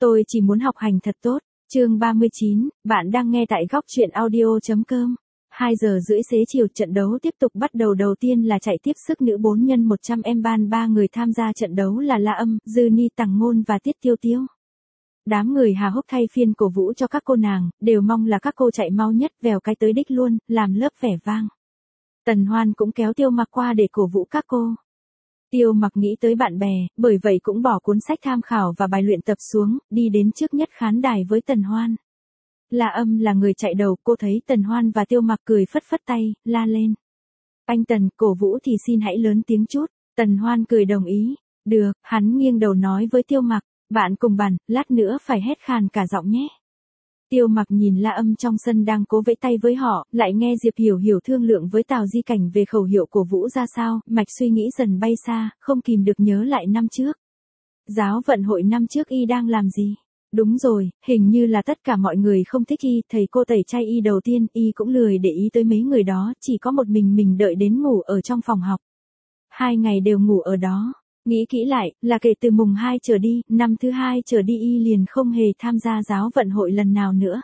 Tôi chỉ muốn học hành thật tốt. Chương 39, bạn đang nghe tại góc truyện audio.com. 2 giờ rưỡi xế chiều trận đấu tiếp tục bắt đầu. Đầu tiên là chạy tiếp sức nữ 4x100m ban. 3 người tham gia trận đấu là La Âm, Dư Ni, Tằng Ngôn và Tiết Tiêu Tiêu. Đám người hà hốc thay phiên cổ vũ cho các cô nàng, đều mong là các cô chạy mau nhất, vèo cái tới đích luôn, làm lớp vẻ vang. Tần Hoan cũng kéo Tiêu Mặc qua để cổ vũ các cô. Tiêu Mặc nghĩ tới bạn bè, bởi vậy cũng bỏ cuốn sách tham khảo và bài luyện tập xuống, đi đến trước nhất khán đài với Tần Hoan. La Âm là người chạy đầu, cô thấy Tần Hoan và Tiêu Mặc cười phất phất tay, la lên. Anh Tần, cổ vũ thì xin hãy lớn tiếng chút. Tần Hoan cười đồng ý. Được, hắn nghiêng đầu nói với Tiêu Mặc, bạn cùng bàn, lát nữa phải hét khàn cả giọng nhé. Tiêu Mặc nhìn La Âm trong sân đang cố vẫy tay với họ, lại nghe Diệp Hiểu Hiểu thương lượng với Tào Di Cảnh về khẩu hiệu cổ vũ ra sao, mạch suy nghĩ dần bay xa, không kìm được nhớ lại năm trước. Giáo vận hội năm trước y đang làm gì? Đúng rồi, hình như là tất cả mọi người không thích y, thầy cô tẩy chay y đầu tiên, y cũng lười để ý tới mấy người đó, chỉ có một mình đợi đến ngủ ở trong phòng học. 2 ngày đều ngủ ở đó. Nghĩ kỹ lại, là kể từ mùng 2 trở đi, năm thứ 2 trở đi y liền không hề tham gia giáo vận hội lần nào nữa.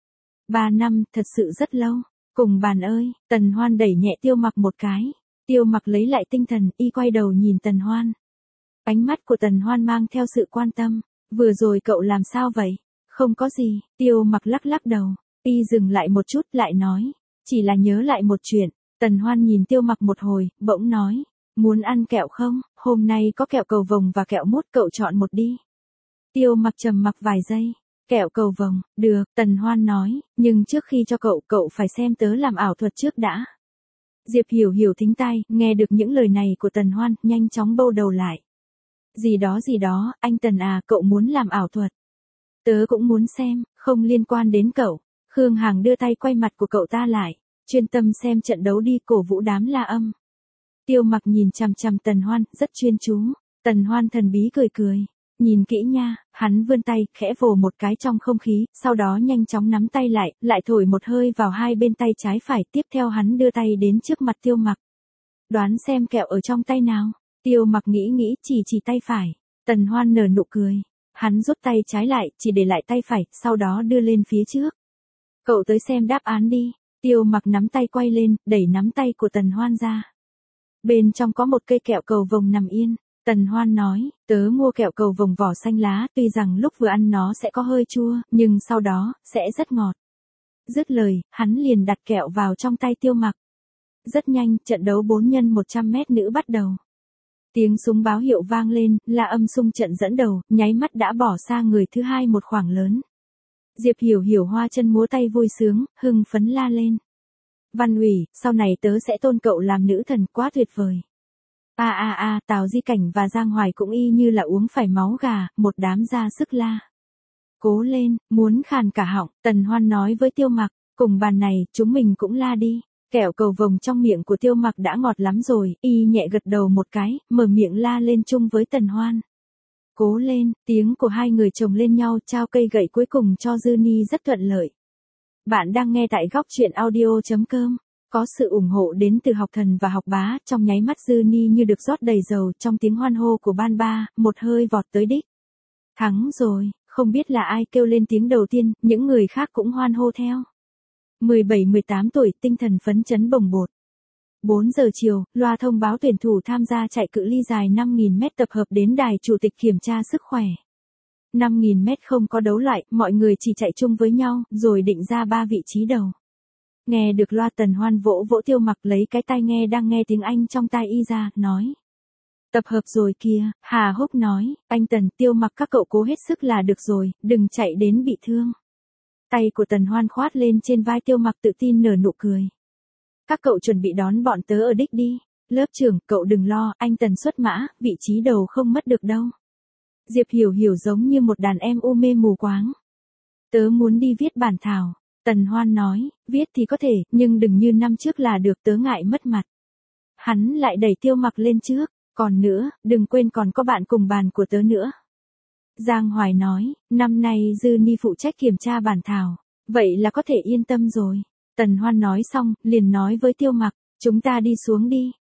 3 năm, thật sự rất lâu. Cùng bàn ơi, Tần Hoan đẩy nhẹ Tiêu Mặc một cái. Tiêu Mặc lấy lại tinh thần, y quay đầu nhìn Tần Hoan. Ánh mắt của Tần Hoan mang theo sự quan tâm. Vừa rồi cậu làm sao vậy? Không có gì, Tiêu Mặc lắc lắc đầu. Y dừng lại một chút lại nói. Chỉ là nhớ lại một chuyện. Tần Hoan nhìn Tiêu Mặc một hồi, bỗng nói. Muốn ăn kẹo không? Hôm nay có kẹo cầu vồng và kẹo mút, cậu chọn một đi. Tiêu Mặc trầm mặc vài giây. Kẹo cầu vồng, được, Tần Hoan nói, nhưng trước khi cho cậu phải xem tớ làm ảo thuật trước đã. Diệp Hiểu Hiểu thính tai, nghe được những lời này của Tần Hoan, nhanh chóng bâu đầu lại. Gì đó, anh Tần à, cậu muốn làm ảo thuật. Tớ cũng muốn xem, không liên quan đến cậu. Khương Hằng đưa tay quay mặt của cậu ta lại, chuyên tâm xem trận đấu đi, cổ vũ đám La Âm. Tiêu Mặc nhìn chằm chằm Tần Hoan, rất chuyên chú. Tần Hoan thần bí cười. Nhìn kỹ nha, hắn vươn tay, khẽ vồ một cái trong không khí, sau đó nhanh chóng nắm tay lại thổi một hơi vào hai bên tay trái phải, tiếp theo hắn đưa tay đến trước mặt Tiêu Mặc. Đoán xem kẹo ở trong tay nào. Tiêu Mặc nghĩ, chỉ tay phải. Tần Hoan nở nụ cười. Hắn rút tay trái lại, chỉ để lại tay phải, sau đó đưa lên phía trước. Cậu tới xem đáp án đi. Tiêu Mặc nắm tay quay lên, đẩy nắm tay của Tần Hoan ra. Bên trong có một cây kẹo cầu vồng nằm yên. Tần Hoan nói, tớ mua kẹo cầu vồng vỏ xanh lá, tuy rằng lúc vừa ăn nó sẽ có hơi chua, nhưng sau đó, sẽ rất ngọt. Dứt lời, hắn liền đặt kẹo vào trong tay Tiêu Mặc. Rất nhanh, trận đấu 4x100m nữ bắt đầu. Tiếng súng báo hiệu vang lên, La Âm xung trận dẫn đầu, nháy mắt đã bỏ xa người thứ hai một khoảng lớn. Diệp Hiểu Hiểu hoa chân múa tay vui sướng, hưng phấn la lên. Văn ủy, sau này tớ sẽ tôn cậu làm nữ thần, quá tuyệt vời. Tào Di Cảnh và Giang Hoài cũng y như là uống phải máu gà, một đám ra sức la. Cố lên, muốn khàn cả họng, Tần Hoan nói với Tiêu Mặc, cùng bàn này, chúng mình cũng la đi. Kẹo cầu vồng trong miệng của Tiêu Mặc đã ngọt lắm rồi, y nhẹ gật đầu một cái, mở miệng la lên chung với Tần Hoan. Cố lên, tiếng của hai người chồng lên nhau, trao cây gậy cuối cùng cho Dư Ni rất thuận lợi. Bạn đang nghe tại góc truyện audio.com. Có sự ủng hộ đến từ Học Thần và Học Bá, trong nháy mắt Dư Ni như được rót đầy dầu, trong tiếng hoan hô của ban ba, một hơi vọt tới đích. Thắng rồi, không biết là ai kêu lên tiếng đầu tiên, những người khác cũng hoan hô theo. 17-18 tuổi, tinh thần phấn chấn bồng bột. 4 giờ chiều, loa thông báo tuyển thủ tham gia chạy cự ly dài 5.000m tập hợp đến đài chủ tịch kiểm tra sức khỏe. 5.000m không có đấu loại, mọi người chỉ chạy chung với nhau, rồi định ra 3 vị trí đầu. Nghe được loa, Tần Hoan vỗ Tiêu Mặc, lấy cái tai nghe đang nghe tiếng Anh trong tai y ra, nói. Tập hợp rồi kìa, Hà Húc nói, anh Tần, Tiêu Mặc các cậu cố hết sức là được rồi, đừng chạy đến bị thương. Tay của Tần Hoan khoát lên trên vai Tiêu Mặc, tự tin nở nụ cười. Các cậu chuẩn bị đón bọn tớ ở đích đi. Lớp trưởng, cậu đừng lo, anh Tần xuất mã, vị trí đầu không mất được đâu. Diệp Hiểu Hiểu giống như một đàn em u mê mù quáng. Tớ muốn đi viết bản thảo. Tần Hoan nói, viết thì có thể, nhưng đừng như năm trước là được, tớ ngại mất mặt. Hắn lại đẩy Tiêu Mặc lên trước, còn nữa, đừng quên còn có bạn cùng bàn của tớ nữa. Giang Hoài nói, năm nay Dư Ni phụ trách kiểm tra bản thảo, vậy là có thể yên tâm rồi. Tần Hoan nói xong, liền nói với Tiêu Mặc, chúng ta đi xuống đi.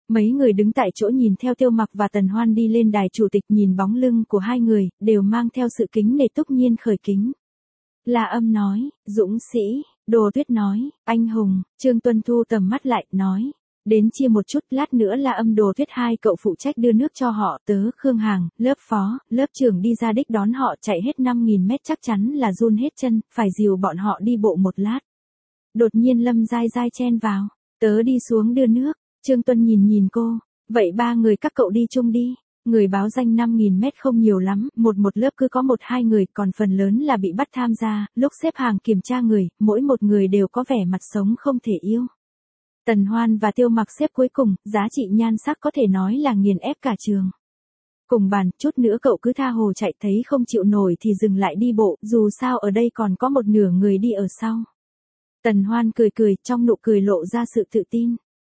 Mấy người đứng tại chỗ nhìn theo Tiêu Mặc và Tần Hoan đi lên đài chủ tịch, nhìn bóng lưng của hai người, đều mang theo sự kính nể túc nhiên khởi kính. La Âm nói, dũng sĩ, Đồ Tuyết nói, anh hùng, Trương Tuân thu tầm mắt lại, nói, đến chia một chút, lát nữa La Âm Đồ Tuyết hai cậu phụ trách đưa nước cho họ, tớ Khương Hàng, lớp phó, lớp trưởng đi ra đích đón họ, chạy hết 5.000 mét chắc chắn là run hết chân, phải dìu bọn họ đi bộ một lát. Đột nhiên Lâm Giai Giai chen vào, tớ đi xuống đưa nước. Trương Tuân nhìn cô, vậy ba người các cậu đi chung đi. Người báo danh 5.000 mét không nhiều lắm, một lớp cứ có 1-2 người, còn phần lớn là bị bắt tham gia, lúc xếp hàng kiểm tra người, mỗi một người đều có vẻ mặt sống không thể yêu. Tần Hoan và Tiêu Mặc xếp cuối cùng, giá trị nhan sắc có thể nói là nghiền ép cả trường. Cùng bàn, chút nữa cậu cứ tha hồ chạy, thấy không chịu nổi thì dừng lại đi bộ, dù sao ở đây còn có một nửa người đi ở sau. Tần Hoan cười, trong nụ cười lộ ra sự tự tin.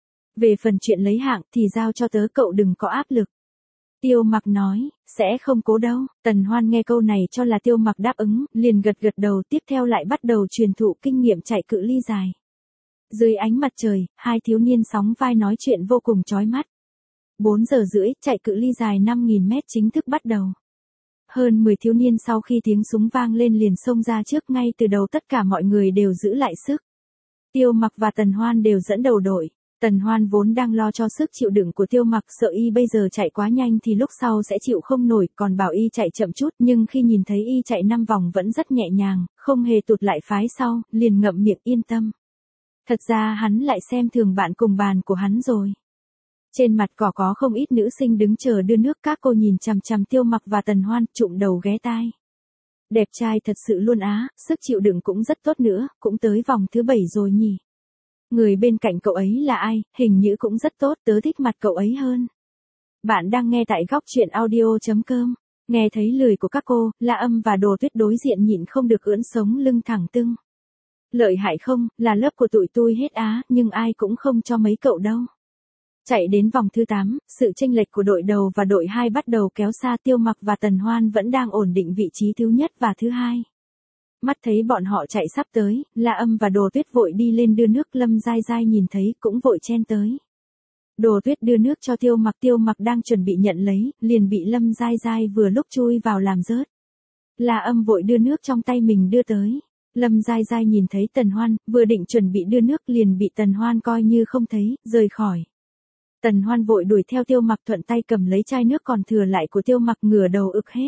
Về phần chuyện lấy hạng thì giao cho tớ, cậu đừng có áp lực. Tiêu Mặc nói, sẽ không cố đâu. Tần Hoan nghe câu này cho là Tiêu Mặc đáp ứng, liền gật đầu, tiếp theo lại bắt đầu truyền thụ kinh nghiệm chạy cự ly dài. Dưới ánh mặt trời, hai thiếu niên sóng vai nói chuyện vô cùng chói mắt. 4 giờ rưỡi, chạy cự ly dài 5.000 mét chính thức bắt đầu. Hơn 10 thiếu niên sau khi tiếng súng vang lên liền xông ra trước, ngay từ đầu tất cả mọi người đều giữ lại sức. Tiêu Mặc và Tần Hoan đều dẫn đầu đội. Tần Hoan vốn đang lo cho sức chịu đựng của Tiêu Mặc, sợ y bây giờ chạy quá nhanh thì lúc sau sẽ chịu không nổi, còn bảo y chạy chậm chút, nhưng khi nhìn thấy y chạy 5 vòng vẫn rất nhẹ nhàng, không hề tụt lại phái sau, liền ngậm miệng yên tâm. Thật ra hắn lại xem thường bạn cùng bàn của hắn rồi. Trên mặt cỏ có không ít nữ sinh đứng chờ đưa nước, các cô nhìn chằm chằm Tiêu Mặc và Tần Hoan, trụm đầu ghé tai. Đẹp trai thật sự luôn á, sức chịu đựng cũng rất tốt nữa, cũng tới vòng thứ 7 rồi nhỉ. Người bên cạnh cậu ấy là ai, hình như cũng rất tốt, tớ thích mặt cậu ấy hơn. Bạn đang nghe tại góc truyện audio.com. Nghe thấy lời của các cô, La Âm và Đồ Tuyết đối diện nhịn không được ưỡn sống lưng thẳng tưng. Lợi hại không, là lớp của tụi tôi hết á, nhưng ai cũng không cho mấy cậu đâu. Chạy đến vòng thứ 8, sự chênh lệch của đội đầu và đội 2 bắt đầu kéo xa. Tiêu Mặc và Tần Hoan vẫn đang ổn định vị trí thứ nhất và thứ 2. Mắt thấy bọn họ chạy sắp tới, La Âm và Đồ Tuyết vội đi lên đưa nước, Lâm Giai Giai nhìn thấy cũng vội chen tới. Đồ Tuyết đưa nước cho Tiêu Mặc đang chuẩn bị nhận lấy, liền bị Lâm Giai Giai vừa lúc chui vào làm rớt. La Âm vội đưa nước trong tay mình đưa tới. Lâm Giai Giai nhìn thấy Tần Hoan, vừa định chuẩn bị đưa nước liền bị Tần Hoan coi như không thấy, rời khỏi. Tần Hoan vội đuổi theo Tiêu Mặc, thuận tay cầm lấy chai nước còn thừa lại của Tiêu Mặc, ngửa đầu ực hết.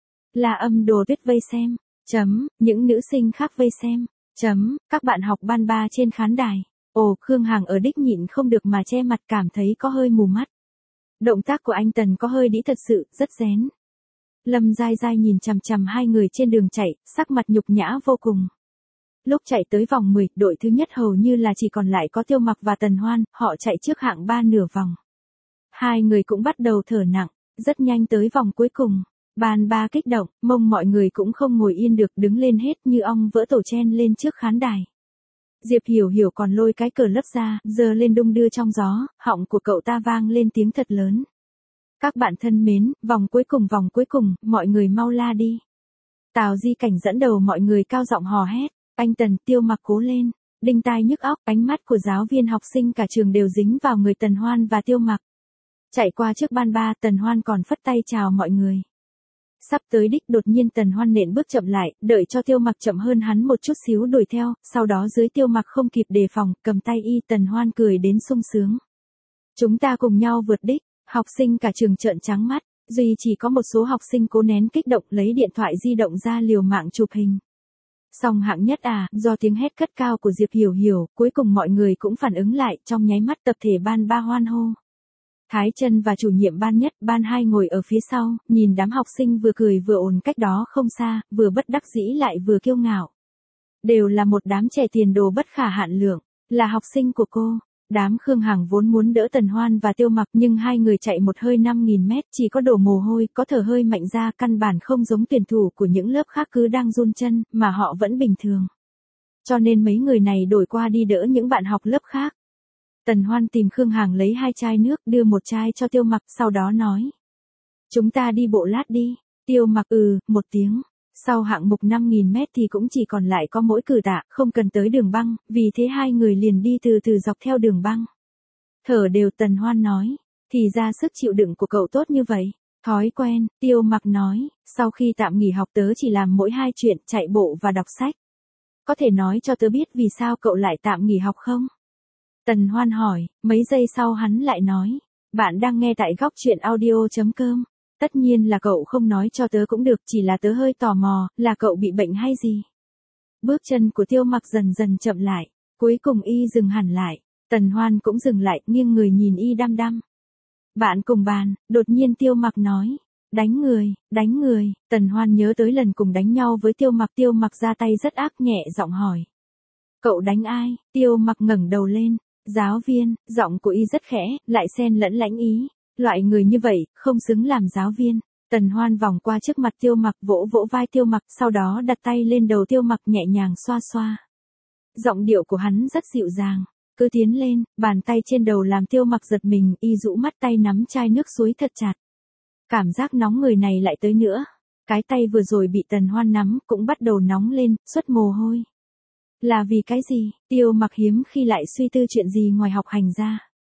La Âm, Đồ Tuyết vây xem. Những nữ sinh khác vây xem. Các bạn học ban 3 trên khán đài. Ồ, Khương Hàng ở đích nhịn không được mà che mặt, cảm thấy có hơi mù mắt. Động tác của anh Tần có hơi đĩ thật sự, rất rén. Lâm Giai Giai nhìn chằm chằm hai người trên đường chạy, sắc mặt nhục nhã vô cùng. Lúc chạy tới vòng 10, đội thứ nhất hầu như là chỉ còn lại có Tiêu Mặc và Tần Hoan, họ chạy trước hạng 3 nửa vòng. Hai người cũng bắt đầu thở nặng, rất nhanh tới vòng cuối cùng. Ban 3 kích động, mông mọi người cũng không ngồi yên được, đứng lên hết như ong vỡ tổ chen lên trước khán đài. Diệp Hiểu Hiểu còn lôi cái cờ lấp ra, giơ lên đung đưa trong gió, họng của cậu ta vang lên tiếng thật lớn. Các bạn thân mến, vòng cuối cùng, mọi người mau la đi. Tào Di Cảnh dẫn đầu mọi người cao giọng hò hét, anh Tần, Tiêu Mặc cố lên. Đinh tai nhức óc, ánh mắt của giáo viên học sinh cả trường đều dính vào người Tần Hoan và Tiêu Mặc. Chạy qua trước ban 3, Tần Hoan còn phất tay chào mọi người. Sắp tới đích, đột nhiên Tần Hoan nện bước chậm lại, đợi cho Tiêu Mặc chậm hơn hắn một chút xíu đuổi theo, sau đó dưới Tiêu Mặc không kịp đề phòng, cầm tay y. Tần Hoan cười đến sung sướng. Chúng ta cùng nhau vượt đích. Học sinh cả trường trợn trắng mắt, duy chỉ có một số học sinh cố nén kích động lấy điện thoại di động ra liều mạng chụp hình. Xong hạng nhất à, do tiếng hét cất cao của Diệp Hiểu Hiểu, cuối cùng mọi người cũng phản ứng lại, trong nháy mắt tập thể ban 3 hoan hô. Thái Chân và chủ nhiệm ban nhất, ban 2 ngồi ở phía sau, nhìn đám học sinh vừa cười vừa ồn cách đó không xa, vừa bất đắc dĩ lại vừa kiêu ngạo. Đều là một đám trẻ tiền đồ bất khả hạn lượng, là học sinh của cô. Đám Khương Hằng vốn muốn đỡ Tần Hoan và Tiêu Mặc, nhưng hai người chạy một hơi 5.000 mét, chỉ có đổ mồ hôi, có thở hơi mạnh ra, căn bản không giống tuyển thủ của những lớp khác cứ đang run chân, mà họ vẫn bình thường. Cho nên mấy người này đổi qua đi đỡ những bạn học lớp khác. Tần Hoan tìm Khương Hằng lấy 2 chai nước, đưa một chai cho Tiêu Mặc, sau đó nói. Chúng ta đi bộ lát đi. Tiêu Mặc một tiếng. Sau hạng mục 5.000 mét thì cũng chỉ còn lại có mỗi cử tạ, không cần tới đường băng, vì thế hai người liền đi từ từ dọc theo đường băng. Thở đều Tần Hoan nói. Thì ra sức chịu đựng của cậu tốt như vậy. Thói quen, Tiêu Mặc nói, sau khi tạm nghỉ học tớ chỉ làm mỗi hai chuyện chạy bộ và đọc sách. Có thể nói cho tớ biết vì sao cậu lại tạm nghỉ học không? Tần Hoan hỏi, mấy giây sau hắn lại nói. Bạn đang nghe tại góc chuyện audio.com. Tất nhiên là cậu không nói cho tớ cũng được, chỉ là tớ hơi tò mò, là cậu bị bệnh hay gì? Bước chân của Tiêu Mặc dần dần chậm lại, cuối cùng y dừng hẳn lại. Tần Hoan cũng dừng lại, nghiêng người nhìn y đăm đăm. Bạn cùng bàn, đột nhiên Tiêu Mặc nói. Đánh người, Tần Hoan nhớ tới lần cùng đánh nhau với Tiêu Mặc ra tay rất ác, nhẹ giọng hỏi. Cậu đánh ai? Tiêu Mặc ngẩng đầu lên. Giáo viên, giọng của y rất khẽ, lại xen lẫn lãnh ý. Loại người như vậy, không xứng làm giáo viên. Tần Hoan vòng qua trước mặt Tiêu Mặc, vỗ vỗ vai Tiêu Mặc, sau đó đặt tay lên đầu Tiêu Mặc nhẹ nhàng xoa xoa. Giọng điệu của hắn rất dịu dàng. Cứ tiến lên, bàn tay trên đầu làm Tiêu Mặc giật mình, y rũ mắt tay nắm chai nước suối thật chặt. Cảm giác nóng người này lại tới nữa. Cái tay vừa rồi bị Tần Hoan nắm cũng bắt đầu nóng lên, xuất mồ hôi. Là vì cái gì? Tiêu Mặc hiếm khi lại suy tư chuyện gì ngoài học hành ra.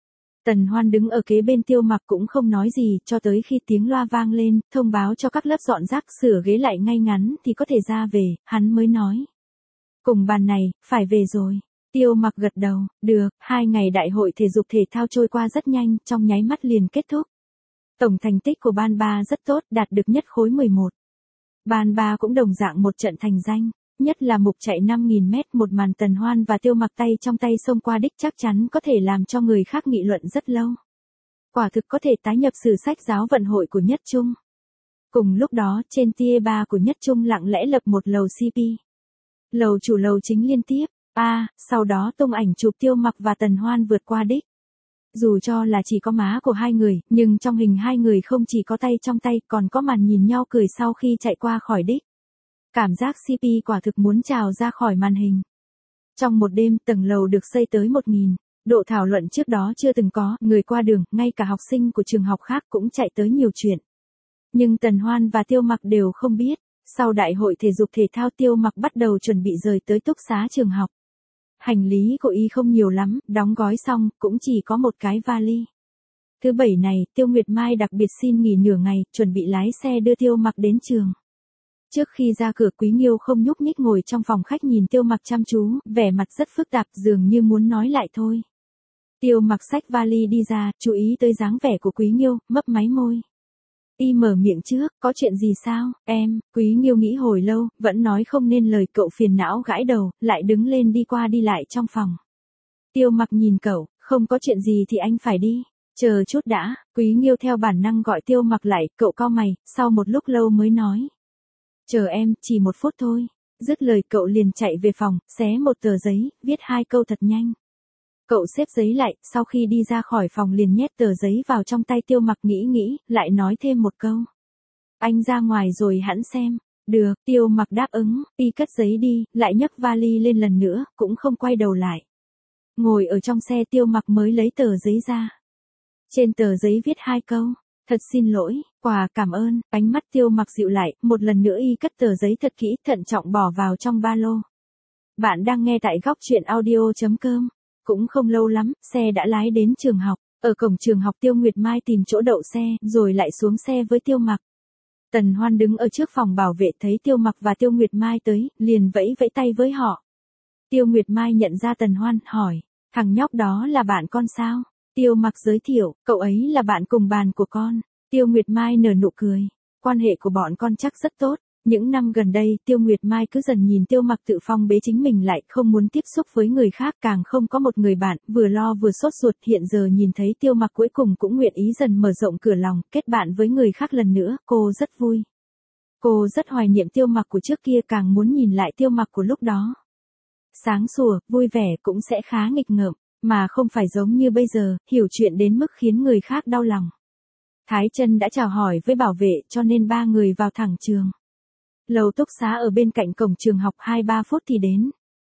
Tần Hoan đứng ở kế bên Tiêu Mặc cũng không nói gì, cho tới khi tiếng loa vang lên, thông báo cho các lớp dọn rác sửa ghế lại ngay ngắn thì có thể ra về, hắn mới nói. Cùng bàn này, phải về rồi. Tiêu Mặc gật đầu, được, 2 ngày đại hội thể dục thể thao trôi qua rất nhanh, trong nháy mắt liền kết thúc. Tổng thành tích của ban 3 rất tốt, đạt được nhất khối 11. Ban 3 cũng đồng dạng một trận thành danh, nhất là mục chạy 5.000 mét, một màn Tần Hoan và Tiêu Mặc tay trong tay xông qua đích chắc chắn có thể làm cho người khác nghị luận rất lâu. Quả thực có thể tái nhập sử sách giáo vận hội của Nhất Trung. Cùng lúc đó, trên tier 3 của Nhất Trung lặng lẽ lập một lầu CP. Lầu chủ lầu chính liên tiếp, sau đó tung ảnh chụp Tiêu Mặc và Tần Hoan vượt qua đích. Dù cho là chỉ có má của hai người, nhưng trong hình hai người không chỉ có tay trong tay, còn có màn nhìn nhau cười sau khi chạy qua khỏi đích. Cảm giác CP quả thực muốn trào ra khỏi màn hình. Trong một đêm, tầng lầu được xây tới 1.000, độ thảo luận trước đó chưa từng có, người qua đường, ngay cả học sinh của trường học khác cũng chạy tới nhiều chuyện. Nhưng Tần Hoan và Tiêu Mặc đều không biết, sau đại hội thể dục thể thao Tiêu Mặc bắt đầu chuẩn bị rời tới túc xá trường học. Hành lý của y không nhiều lắm, đóng gói xong, cũng chỉ có một cái vali. Thứ bảy này, Tiêu Nguyệt Mai đặc biệt xin nghỉ nửa ngày, chuẩn bị lái xe đưa Tiêu Mặc đến trường. Trước khi ra cửa, Quý Nghiêu không nhúc nhích ngồi trong phòng khách nhìn Tiêu Mặc chăm chú, vẻ mặt rất phức tạp, dường như muốn nói lại thôi. Tiêu Mặc xách vali đi ra, chú ý tới dáng vẻ của Quý Nghiêu, mấp máy môi. Y mở miệng trước, có chuyện gì sao, em? Quý Nghiêu nghĩ hồi lâu, vẫn nói không nên lời, cậu phiền não gãi đầu, lại đứng lên đi qua đi lại trong phòng. Tiêu Mặc nhìn cậu, không có chuyện gì thì anh phải đi. Chờ chút đã, Quý Nghiêu theo bản năng gọi Tiêu Mặc lại, cậu cau mày, sau một lúc lâu mới nói. Chờ em, chỉ 1 phút thôi. Dứt lời cậu liền chạy về phòng, xé một tờ giấy, viết 2 câu thật nhanh. Cậu xếp giấy lại, sau khi đi ra khỏi phòng liền nhét tờ giấy vào trong tay Tiêu Mặc, nghĩ, lại nói thêm một câu. Anh ra ngoài rồi hẵng xem. Được, Tiêu Mặc đáp ứng, y cất giấy đi, lại nhấc vali lên lần nữa, cũng không quay đầu lại. Ngồi ở trong xe Tiêu Mặc mới lấy tờ giấy ra. Trên tờ giấy viết 2 câu. Thật xin lỗi, quà cảm ơn, ánh mắt Tiêu Mặc dịu lại, một lần nữa y cất tờ giấy thật kỹ, thận trọng bỏ vào trong ba lô. Bạn đang nghe tại góc chuyện audio.com. Cũng không lâu lắm, xe đã lái đến trường học. Ở cổng trường học Tiêu Nguyệt Mai tìm chỗ đậu xe, rồi lại xuống xe với Tiêu Mặc. Tần Hoan đứng ở trước phòng bảo vệ thấy Tiêu Mặc và Tiêu Nguyệt Mai tới, liền vẫy vẫy tay với họ. Tiêu Nguyệt Mai nhận ra Tần Hoan, hỏi, thằng nhóc đó là bạn con sao? Tiêu Mặc giới thiệu, cậu ấy là bạn cùng bàn của con. Tiêu Nguyệt Mai nở nụ cười, quan hệ của bọn con chắc rất tốt. Những năm gần đây, Tiêu Nguyệt Mai cứ dần nhìn Tiêu Mặc tự phong bế chính mình lại, không muốn tiếp xúc với người khác, càng không có một người bạn, vừa lo vừa sốt ruột. Hiện giờ nhìn thấy Tiêu Mặc cuối cùng cũng nguyện ý dần mở rộng cửa lòng, kết bạn với người khác lần nữa, cô rất vui. Cô rất hoài niệm Tiêu Mặc của trước kia, càng muốn nhìn lại Tiêu Mặc của lúc đó. Sáng sủa, vui vẻ, cũng sẽ khá nghịch ngợm, mà không phải giống như bây giờ, hiểu chuyện đến mức khiến người khác đau lòng. Thái Chân đã chào hỏi với bảo vệ, cho nên 3 người vào thẳng trường. Lầu túc xá ở bên cạnh cổng trường học, 2-3 phút thì đến.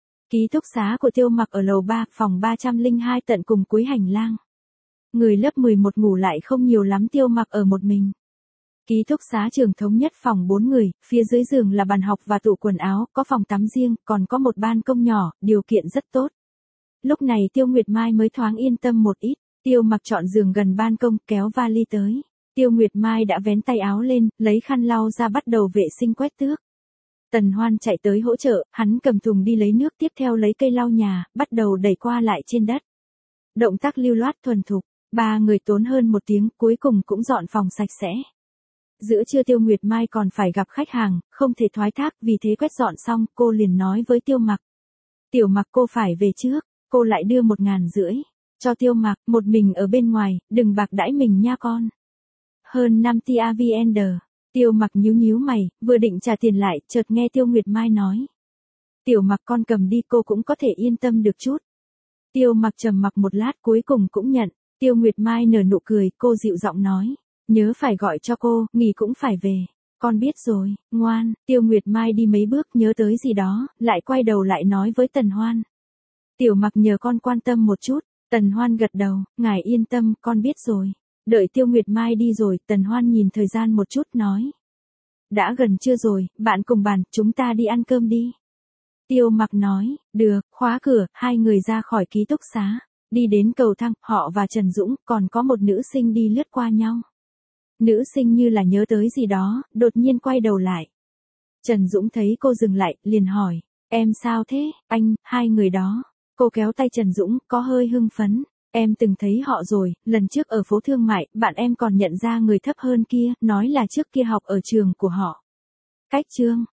Ký túc xá của Tiêu Mặc ở lầu 3, phòng 302, tận cùng cuối hành lang. Người lớp 11 ngủ lại không nhiều lắm, Tiêu Mặc ở một mình. Ký túc xá trường thống nhất phòng 4 người, phía dưới giường là bàn học và tủ quần áo, có phòng tắm riêng, còn có một ban công nhỏ, điều kiện rất tốt. Lúc này Tiêu Nguyệt Mai mới thoáng yên tâm một ít. Tiêu Mặc chọn giường gần ban công, kéo vali tới. Tiêu Nguyệt Mai đã vén tay áo lên, lấy khăn lau ra bắt đầu vệ sinh quét tước. Tần Hoan chạy tới hỗ trợ, hắn cầm thùng đi lấy nước, tiếp theo lấy cây lau nhà, bắt đầu đẩy qua lại trên đất. Động tác lưu loát thuần thục, ba người tốn hơn 1 tiếng, cuối cùng cũng dọn phòng sạch sẽ. Giữa trưa Tiêu Nguyệt Mai còn phải gặp khách hàng, không thể thoái thác, vì thế quét dọn xong, cô liền nói với Tiêu Mặc. Tiểu Mặc, cô phải về trước, cô lại đưa 1.500 cho Tiêu Mặc, một mình ở bên ngoài, đừng bạc đãi mình nha con. Hơn 5 tia VN. Tiêu Mặc nhíu mày, vừa định trả tiền lại, chợt nghe Tiêu Nguyệt Mai nói. Tiểu Mặc, con cầm đi, cô cũng có thể yên tâm được chút. Tiêu Mặc trầm mặc một lát, cuối cùng cũng nhận. Tiêu Nguyệt Mai nở nụ cười, cô dịu giọng nói. Nhớ phải gọi cho cô, nghỉ cũng phải về. Con biết rồi, ngoan. Tiêu Nguyệt Mai đi mấy bước, nhớ tới gì đó, lại quay đầu lại nói với Tần Hoan. Tiểu Mặc, nhờ con quan tâm một chút. Tần Hoan gật đầu, ngài yên tâm, con biết rồi. Đợi Tiêu Nguyệt Mai đi rồi, Tần Hoan nhìn thời gian một chút nói. Đã gần trưa rồi, bạn cùng bàn, chúng ta đi ăn cơm đi. Tiêu Mặc nói, được, khóa cửa, hai người ra khỏi ký túc xá. Đi đến cầu thang, họ và Trần Dũng, còn có một nữ sinh đi lướt qua nhau. Nữ sinh như là nhớ tới gì đó, đột nhiên quay đầu lại. Trần Dũng thấy cô dừng lại, liền hỏi, em sao thế, anh, hai người đó. Cô kéo tay Trần Dũng, có hơi hưng phấn. Em từng thấy họ rồi, lần trước ở phố thương mại, bạn em còn nhận ra người thấp hơn kia, nói là trước kia học ở trường của họ. Cách Trương,